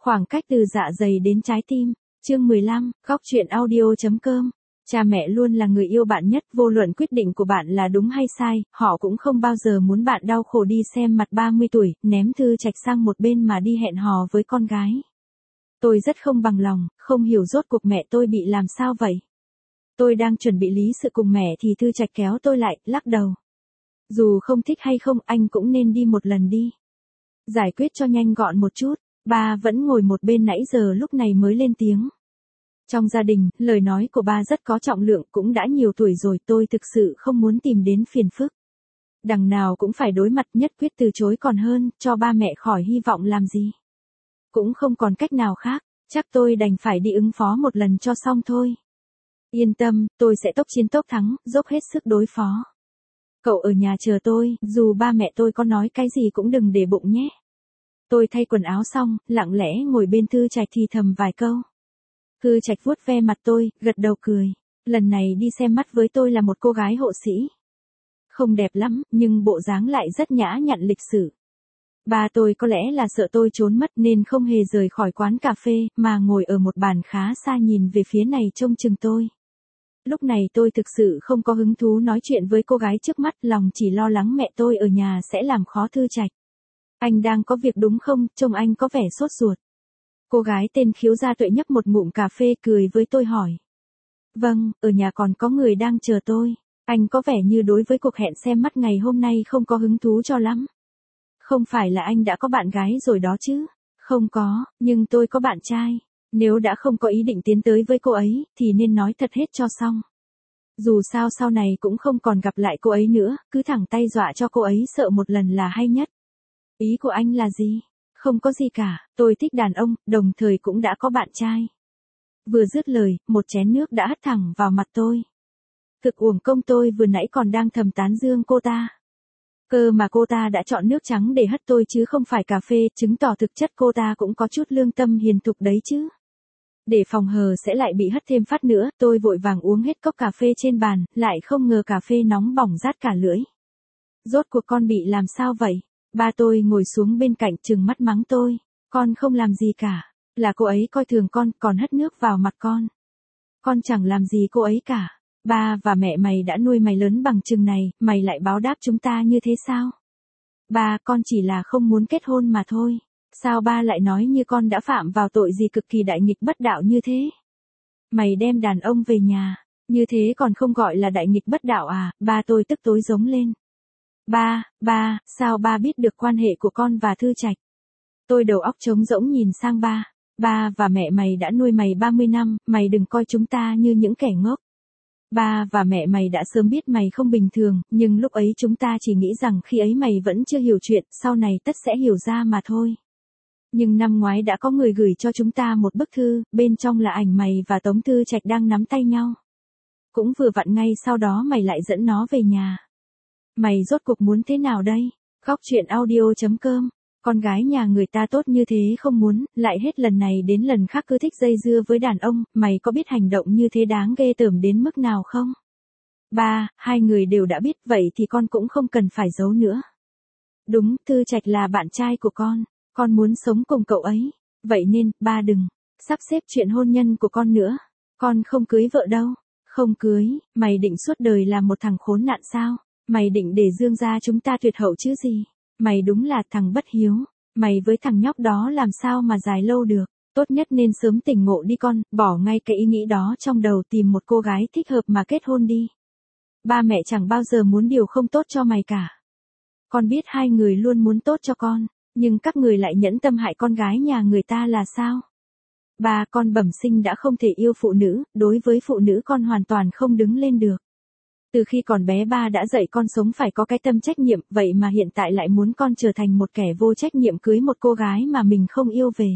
Khoảng cách từ dạ dày đến trái tim. Chương 15, góc truyện audio.com. Cha mẹ luôn là người yêu bạn nhất, vô luận quyết định của bạn là đúng hay sai, họ cũng không bao giờ muốn bạn đau khổ đi xem mặt 30 tuổi, ném Thư Trạch sang một bên mà đi hẹn hò với con gái. Tôi rất không bằng lòng, không hiểu rốt cuộc mẹ tôi bị làm sao vậy. Tôi đang chuẩn bị lý sự cùng mẹ thì Thư Trạch kéo tôi lại, lắc đầu. Dù không thích hay không, anh cũng nên đi một lần đi. Giải quyết cho nhanh gọn một chút. Ba vẫn ngồi một bên nãy giờ lúc này mới lên tiếng. Trong gia đình, lời nói của ba rất có trọng lượng, cũng đã nhiều tuổi rồi, tôi thực sự không muốn tìm đến phiền phức. Đằng nào cũng phải đối mặt, nhất quyết từ chối còn hơn, cho ba mẹ khỏi hy vọng làm gì. Cũng không còn cách nào khác, chắc tôi đành phải đi ứng phó một lần cho xong thôi. Yên tâm, tôi sẽ tốc chiến tốc thắng, dốc hết sức đối phó. Cậu ở nhà chờ tôi, dù ba mẹ tôi có nói cái gì cũng đừng để bụng nhé. Tôi thay quần áo xong, lặng lẽ ngồi bên Thư Trạch thì thầm vài câu. Thư Trạch vuốt ve mặt tôi, gật đầu cười. Lần này đi xem mắt với tôi là một cô gái hộ sĩ. Không đẹp lắm, nhưng bộ dáng lại rất nhã nhặn lịch sự. Ba tôi có lẽ là sợ tôi trốn mất nên không hề rời khỏi quán cà phê, mà ngồi ở một bàn khá xa nhìn về phía này trông chừng tôi. Lúc này tôi thực sự không có hứng thú nói chuyện với cô gái trước mắt, lòng chỉ lo lắng mẹ tôi ở nhà sẽ làm khó Thư Trạch. Anh đang có việc đúng không, trông anh có vẻ sốt ruột. Cô gái tên Khiếu Gia Tuệ nhấp một ngụm cà phê cười với tôi hỏi. Vâng, ở nhà còn có người đang chờ tôi. Anh có vẻ như đối với cuộc hẹn xem mắt ngày hôm nay không có hứng thú cho lắm. Không phải là anh đã có bạn gái rồi đó chứ? Không có, nhưng tôi có bạn trai. Nếu đã không có ý định tiến tới với cô ấy, thì nên nói thật hết cho xong. Dù sao sau này cũng không còn gặp lại cô ấy nữa, cứ thẳng tay dọa cho cô ấy sợ một lần là hay nhất. Ý của anh là gì? Không có gì cả, tôi thích đàn ông, đồng thời cũng đã có bạn trai. Vừa dứt lời, một chén nước đã hất thẳng vào mặt tôi. Thực uổng công, tôi vừa nãy còn đang thầm tán dương cô ta. Cơ mà cô ta đã chọn nước trắng để hất tôi chứ không phải cà phê, chứng tỏ thực chất cô ta cũng có chút lương tâm hiền thục đấy chứ. Để phòng hờ sẽ lại bị hất thêm phát nữa, tôi vội vàng uống hết cốc cà phê trên bàn, lại không ngờ cà phê nóng bỏng rát cả lưỡi. Rốt cuộc con bị làm sao vậy? Ba tôi ngồi xuống bên cạnh trừng mắt mắng tôi. Con không làm gì cả. Là cô ấy coi thường con, còn hất nước vào mặt con. Con chẳng làm gì cô ấy cả. Ba và mẹ mày đã nuôi mày lớn bằng chừng này, mày lại báo đáp chúng ta như thế sao? Ba, con chỉ là không muốn kết hôn mà thôi. Sao ba lại nói như con đã phạm vào tội gì cực kỳ đại nghịch bất đạo như thế? Mày đem đàn ông về nhà, như thế còn không gọi là đại nghịch bất đạo à? Ba tôi tức tối giống lên. Ba, sao ba biết được quan hệ của con và Thư Trạch? Tôi đầu óc trống rỗng nhìn sang ba. Ba và mẹ mày đã nuôi mày 30 năm, mày đừng coi chúng ta như những kẻ ngốc. Ba và mẹ mày đã sớm biết mày không bình thường, nhưng lúc ấy chúng ta chỉ nghĩ rằng khi ấy mày vẫn chưa hiểu chuyện, sau này tất sẽ hiểu ra mà thôi. Nhưng năm ngoái đã có người gửi cho chúng ta một bức thư, bên trong là ảnh mày và Tống Thư Trạch đang nắm tay nhau. Cũng vừa vặn ngay sau đó mày lại dẫn nó về nhà. Mày rốt cuộc muốn thế nào đây? Góc truyện audio.com. Con gái nhà người ta tốt như thế không muốn, lại hết lần này đến lần khác cứ thích dây dưa với đàn ông, mày có biết hành động như thế đáng ghê tởm đến mức nào không? Ba, hai người đều đã biết, vậy thì con cũng không cần phải giấu nữa. Đúng, Thư Trạch là bạn trai của con muốn sống cùng cậu ấy. Vậy nên, ba đừng sắp xếp chuyện hôn nhân của con nữa. Con không cưới vợ đâu. Không cưới, mày định suốt đời là một thằng khốn nạn sao? Mày định để Dương gia chúng ta tuyệt hậu chứ gì? Mày đúng là thằng bất hiếu. Mày với thằng nhóc đó làm sao mà dài lâu được. Tốt nhất nên sớm tỉnh ngộ đi con, bỏ ngay cái ý nghĩ đó trong đầu, tìm một cô gái thích hợp mà kết hôn đi. Ba mẹ chẳng bao giờ muốn điều không tốt cho mày cả. Con biết hai người luôn muốn tốt cho con, nhưng các người lại nhẫn tâm hại con gái nhà người ta là sao? Ba, con bẩm sinh đã không thể yêu phụ nữ, đối với phụ nữ con hoàn toàn không đứng lên được. Từ khi còn bé ba đã dạy con sống phải có cái tâm trách nhiệm, vậy mà hiện tại lại muốn con trở thành một kẻ vô trách nhiệm cưới một cô gái mà mình không yêu về.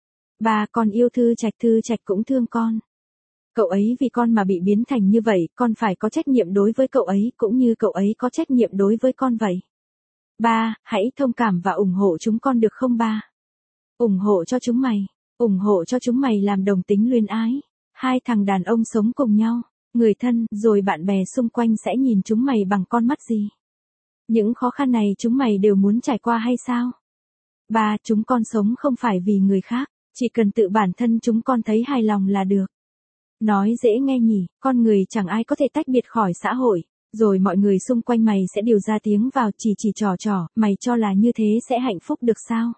Ba, con yêu Thư Trạch cũng thương con. Cậu ấy vì con mà bị biến thành như vậy, con phải có trách nhiệm đối với cậu ấy, cũng như cậu ấy có trách nhiệm đối với con vậy. Ba, hãy thông cảm và ủng hộ chúng con được không ba? Ủng hộ cho chúng mày. Ủng hộ cho chúng mày làm đồng tính luyến ái. Hai thằng đàn ông sống cùng nhau. Người thân, rồi bạn bè xung quanh sẽ nhìn chúng mày bằng con mắt gì? Những khó khăn này chúng mày đều muốn trải qua hay sao? Ba, chúng con sống không phải vì người khác. Chỉ cần tự bản thân chúng con thấy hài lòng là được. Nói dễ nghe nhỉ, con người chẳng ai có thể tách biệt khỏi xã hội, rồi mọi người xung quanh mày sẽ điều ra tiếng vào chỉ trò, mày cho là như thế sẽ hạnh phúc được sao?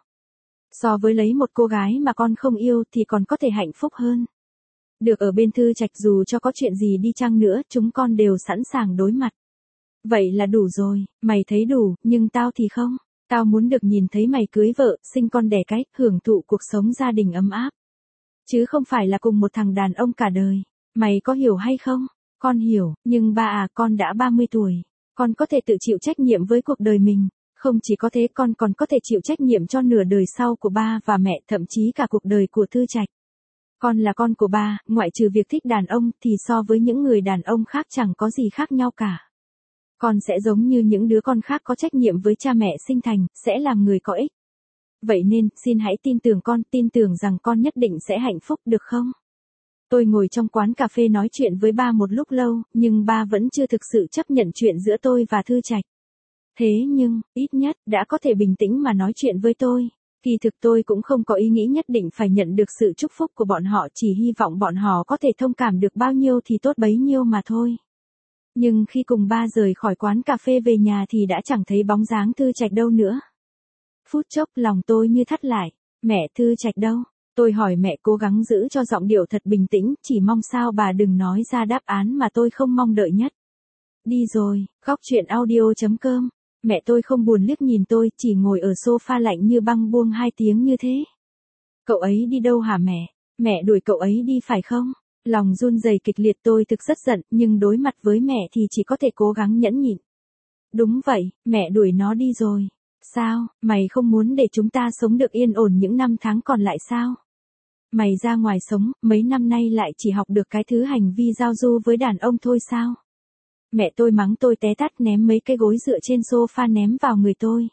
So với lấy một cô gái mà con không yêu thì còn có thể hạnh phúc hơn. Được ở bên Thư Trạch dù cho có chuyện gì đi chăng nữa, chúng con đều sẵn sàng đối mặt. Vậy là đủ rồi, mày thấy đủ, nhưng tao thì không. Tao muốn được nhìn thấy mày cưới vợ, sinh con đẻ cái, hưởng thụ cuộc sống gia đình ấm áp. Chứ không phải là cùng một thằng đàn ông cả đời. Mày có hiểu hay không? Con hiểu, nhưng ba à, con đã 30 tuổi. Con có thể tự chịu trách nhiệm với cuộc đời mình. Không chỉ có thế, con còn có thể chịu trách nhiệm cho nửa đời sau của ba và mẹ, thậm chí cả cuộc đời của Thư Trạch. Con là con của ba, ngoại trừ việc thích đàn ông thì so với những người đàn ông khác chẳng có gì khác nhau cả. Con sẽ giống như những đứa con khác, có trách nhiệm với cha mẹ sinh thành, sẽ làm người có ích. Vậy nên, xin hãy tin tưởng con, tin tưởng rằng con nhất định sẽ hạnh phúc được không? Tôi ngồi trong quán cà phê nói chuyện với ba một lúc lâu, nhưng ba vẫn chưa thực sự chấp nhận chuyện giữa tôi và Thư Trạch. Thế nhưng, ít nhất, đã có thể bình tĩnh mà nói chuyện với tôi. Kỳ thực tôi cũng không có ý nghĩ nhất định phải nhận được sự chúc phúc của bọn họ, chỉ hy vọng bọn họ có thể thông cảm được bao nhiêu thì tốt bấy nhiêu mà thôi. Nhưng khi cùng ba rời khỏi quán cà phê về nhà thì đã chẳng thấy bóng dáng Thư Trạch đâu nữa. Phút chốc lòng tôi như thắt lại. Mẹ Thư Trạch đâu? Tôi hỏi mẹ, cố gắng giữ cho giọng điệu thật bình tĩnh, chỉ mong sao bà đừng nói ra đáp án mà tôi không mong đợi nhất. Đi rồi, góc chuyện audio.com. Mẹ tôi không buồn liếc nhìn tôi, chỉ ngồi ở sofa lạnh như băng buông 2 tiếng như thế. Cậu ấy đi đâu hả mẹ? Mẹ đuổi cậu ấy đi phải không? Lòng run rẩy kịch liệt, tôi thực rất giận, nhưng đối mặt với mẹ thì chỉ có thể cố gắng nhẫn nhịn. Đúng vậy, mẹ đuổi nó đi rồi. Sao, mày không muốn để chúng ta sống được yên ổn những năm tháng còn lại sao? Mày ra ngoài sống, mấy năm nay lại chỉ học được cái thứ hành vi giao du với đàn ông thôi sao? Mẹ tôi mắng tôi té tát, ném mấy cái gối dựa trên sofa ném vào người tôi.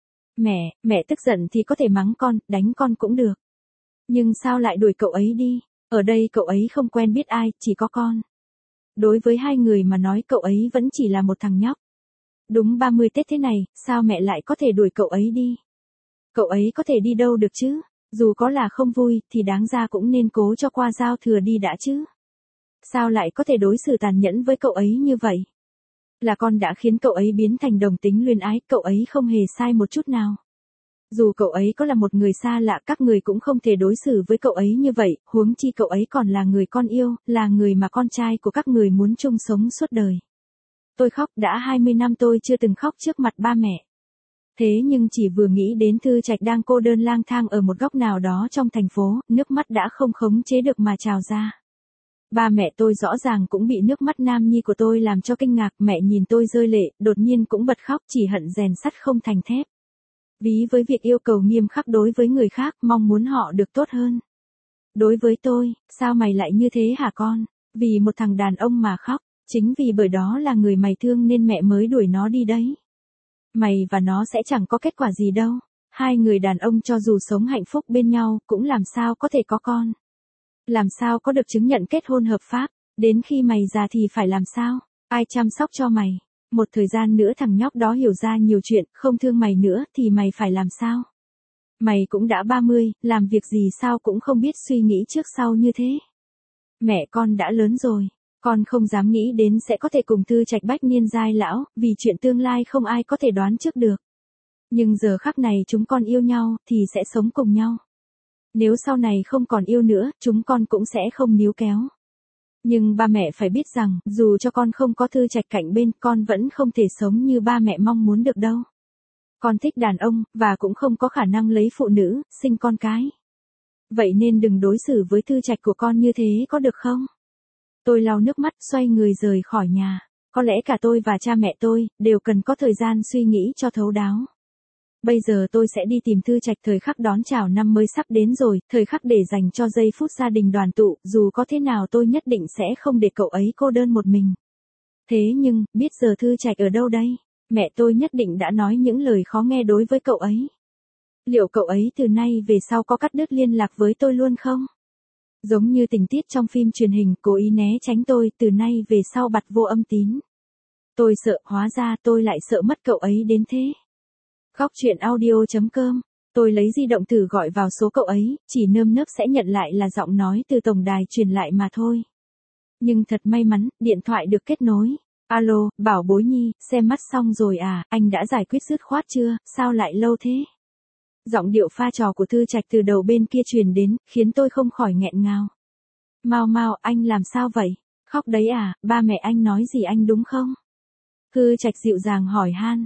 Mẹ tức giận thì có thể mắng con, đánh con cũng được. Nhưng sao lại đuổi cậu ấy đi? Ở đây cậu ấy không quen biết ai, chỉ có con. Đối với hai người mà nói, cậu ấy vẫn chỉ là một thằng nhóc. Đúng 30 Tết thế này, sao mẹ lại có thể đuổi cậu ấy đi? Cậu ấy có thể đi đâu được chứ? Dù có là không vui, thì đáng ra cũng nên cố cho qua giao thừa đi đã chứ. Sao lại có thể đối xử tàn nhẫn với cậu ấy như vậy? Là con đã khiến cậu ấy biến thành đồng tính luyến ái, cậu ấy không hề sai một chút nào. Dù cậu ấy có là một người xa lạ, các người cũng không thể đối xử với cậu ấy như vậy, huống chi cậu ấy còn là người con yêu, là người mà con trai của các người muốn chung sống suốt đời. Tôi khóc, đã 20 năm tôi chưa từng khóc trước mặt ba mẹ. Thế nhưng chỉ vừa nghĩ đến Thư Trạch đang cô đơn lang thang ở một góc nào đó trong thành phố, nước mắt đã không khống chế được mà trào ra. Ba mẹ tôi rõ ràng cũng bị nước mắt nam nhi của tôi làm cho kinh ngạc, mẹ nhìn tôi rơi lệ, đột nhiên cũng bật khóc, chỉ hận rèn sắt không thành thép. Ví với việc yêu cầu nghiêm khắc đối với người khác, mong muốn họ được tốt hơn. Đối với tôi, sao mày lại như thế hả con? Vì một thằng đàn ông mà khóc, chính vì bởi đó là người mày thương nên mẹ mới đuổi nó đi đấy. Mày và nó sẽ chẳng có kết quả gì đâu. Hai người đàn ông cho dù sống hạnh phúc bên nhau, cũng làm sao có thể có con. Làm sao có được chứng nhận kết hôn hợp pháp, đến khi mày già thì phải làm sao? Ai chăm sóc cho mày? Một thời gian nữa thằng nhóc đó hiểu ra nhiều chuyện, không thương mày nữa thì mày phải làm sao? Mày cũng đã 30, làm việc gì sao cũng không biết suy nghĩ trước sau như thế. Mẹ con đã lớn rồi, con không dám nghĩ đến sẽ có thể cùng Thư Trạch bách niên giai lão, vì chuyện tương lai không ai có thể đoán trước được. Nhưng giờ khắc này chúng con yêu nhau thì sẽ sống cùng nhau. Nếu sau này không còn yêu nữa, chúng con cũng sẽ không níu kéo. Nhưng ba mẹ phải biết rằng, dù cho con không có Thư Trạch cạnh bên, con vẫn không thể sống như ba mẹ mong muốn được đâu. Con thích đàn ông, và cũng không có khả năng lấy phụ nữ, sinh con cái. Vậy nên đừng đối xử với Thư Trạch của con như thế có được không? Tôi lau nước mắt, xoay người rời khỏi nhà. Có lẽ cả tôi và cha mẹ tôi, đều cần có thời gian suy nghĩ cho thấu đáo. Bây giờ tôi sẽ đi tìm Thư Trạch, thời khắc đón chào năm mới sắp đến rồi, thời khắc để dành cho giây phút gia đình đoàn tụ, dù có thế nào tôi nhất định sẽ không để cậu ấy cô đơn một mình. Thế nhưng, biết giờ Thư Trạch ở đâu đây? Mẹ tôi nhất định đã nói những lời khó nghe đối với cậu ấy. Liệu cậu ấy từ nay về sau có cắt đứt liên lạc với tôi luôn không? Giống như tình tiết trong phim truyền hình, cố ý né tránh tôi, từ nay về sau bặt vô âm tín. Tôi sợ, hóa ra tôi lại sợ mất cậu ấy đến thế. Góc chuyện audio.com Tôi lấy di động thử gọi vào số cậu ấy, chỉ nơm nớp sẽ nhận lại là giọng nói từ tổng đài truyền lại mà thôi. Nhưng thật may mắn, điện thoại được kết nối. Alo, Bảo Bối Nhi, xem mắt xong rồi à, anh đã giải quyết dứt khoát chưa, sao lại lâu thế? Giọng điệu pha trò của Thư Trạch từ đầu bên kia truyền đến, khiến tôi không khỏi nghẹn ngào. Mau mau, anh làm sao vậy? Khóc đấy à, ba mẹ anh nói gì anh đúng không? Thư Trạch dịu dàng hỏi han.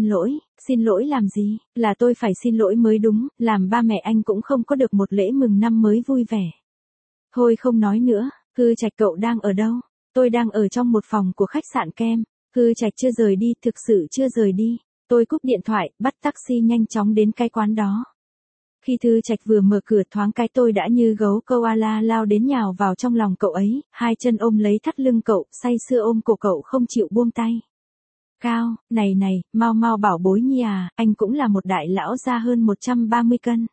Xin lỗi làm gì, là tôi phải xin lỗi mới đúng, làm ba mẹ anh cũng không có được một lễ mừng năm mới vui vẻ. Thôi không nói nữa, Thư Trạch cậu đang ở đâu? Tôi đang ở trong một phòng của khách sạn Kem. Thư Trạch chưa rời đi, thực sự chưa rời đi. Tôi cúp điện thoại, bắt taxi nhanh chóng đến cái quán đó. Khi Thư Trạch vừa mở cửa thoáng cái tôi đã như gấu koala lao đến nhào vào trong lòng cậu ấy, hai chân ôm lấy thắt lưng cậu, say sưa ôm cổ cậu không chịu buông tay. Cao, này, mau mau Bảo Bối Nhi à, anh cũng là một đại lão ra hơn 130 cân.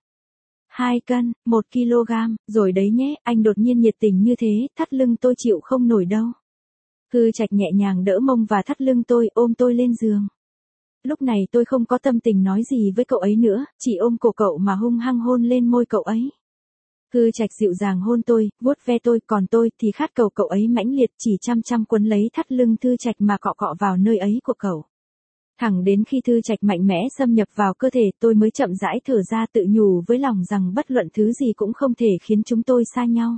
2 cân, 1 kg, rồi đấy nhé, anh đột nhiên nhiệt tình như thế, thắt lưng tôi chịu không nổi đâu. Thư Trạch nhẹ nhàng đỡ mông và thắt lưng tôi, ôm tôi lên giường. Lúc này tôi không có tâm tình nói gì với cậu ấy nữa, chỉ ôm cổ cậu mà hung hăng hôn lên môi cậu ấy. Thư Trạch dịu dàng hôn tôi, vuốt ve tôi, còn tôi thì khát cầu cậu ấy mãnh liệt chỉ chăm quấn lấy thắt lưng Thư Trạch mà cọ cọ vào nơi ấy của cậu. Thẳng đến khi Thư Trạch mạnh mẽ xâm nhập vào cơ thể tôi mới chậm rãi thở ra tự nhủ với lòng rằng bất luận thứ gì cũng không thể khiến chúng tôi xa nhau.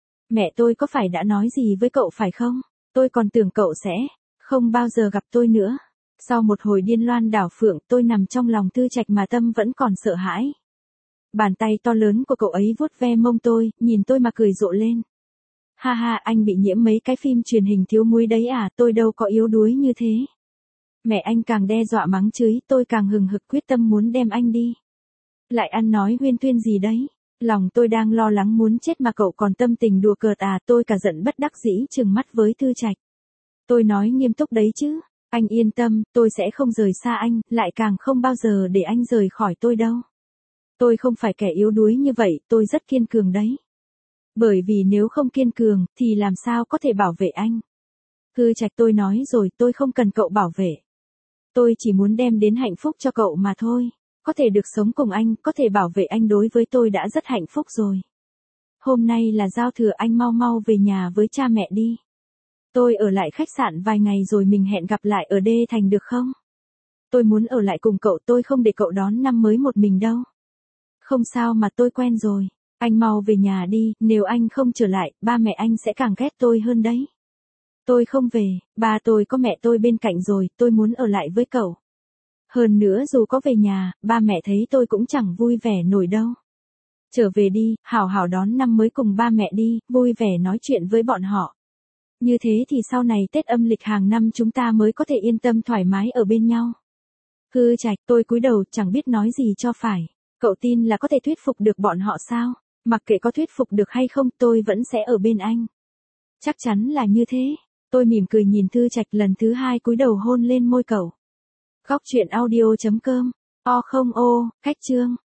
Mẹ tôi có phải đã nói gì với cậu phải không? Tôi còn tưởng cậu sẽ không bao giờ gặp tôi nữa. Sau một hồi điên loan đảo phượng tôi nằm trong lòng Thư Trạch mà tâm vẫn còn sợ hãi. Bàn tay to lớn của cậu ấy vuốt ve mông tôi, nhìn tôi mà cười rộ lên. Ha ha, anh bị nhiễm mấy cái phim truyền hình thiếu muối đấy à, tôi đâu có yếu đuối như thế. Mẹ anh càng đe dọa mắng chửi, tôi càng hừng hực quyết tâm muốn đem anh đi. Lại ăn nói huyên thuyên gì đấy. Lòng tôi đang lo lắng muốn chết mà cậu còn tâm tình đùa cợt à, tôi cả giận bất đắc dĩ trừng mắt với Thư Trạch. Tôi nói nghiêm túc đấy chứ, anh yên tâm, tôi sẽ không rời xa anh, lại càng không bao giờ để anh rời khỏi tôi đâu. Tôi không phải kẻ yếu đuối như vậy, tôi rất kiên cường đấy. Bởi vì nếu không kiên cường, thì làm sao có thể bảo vệ anh. Thư Trạch, tôi nói rồi, tôi không cần cậu bảo vệ. Tôi chỉ muốn đem đến hạnh phúc cho cậu mà thôi. Có thể được sống cùng anh, có thể bảo vệ anh đối với tôi đã rất hạnh phúc rồi. Hôm nay là giao thừa, anh mau mau về nhà với cha mẹ đi. Tôi ở lại khách sạn vài ngày rồi mình hẹn gặp lại ở Đê Thành được không? Tôi muốn ở lại cùng cậu, tôi không để cậu đón năm mới một mình đâu. Không sao mà tôi quen rồi. Anh mau về nhà đi, nếu anh không trở lại, ba mẹ anh sẽ càng ghét tôi hơn đấy. Tôi không về, ba tôi có mẹ tôi bên cạnh rồi, tôi muốn ở lại với cậu. Hơn nữa dù có về nhà, ba mẹ thấy tôi cũng chẳng vui vẻ nổi đâu. Trở về đi, hảo hảo đón năm mới cùng ba mẹ đi, vui vẻ nói chuyện với bọn họ. Như thế thì sau này Tết âm lịch hàng năm chúng ta mới có thể yên tâm thoải mái ở bên nhau. Thư Trạch, tôi cúi đầu chẳng biết nói gì cho phải. Cậu tin là có thể thuyết phục được bọn họ sao? Mặc kệ có thuyết phục được hay không, tôi vẫn sẽ ở bên anh. Chắc chắn là như thế. Tôi mỉm cười nhìn Thư Trạch lần thứ hai cúi đầu hôn lên môi cậu. Góc truyện audio.com. O không ô, khách chương.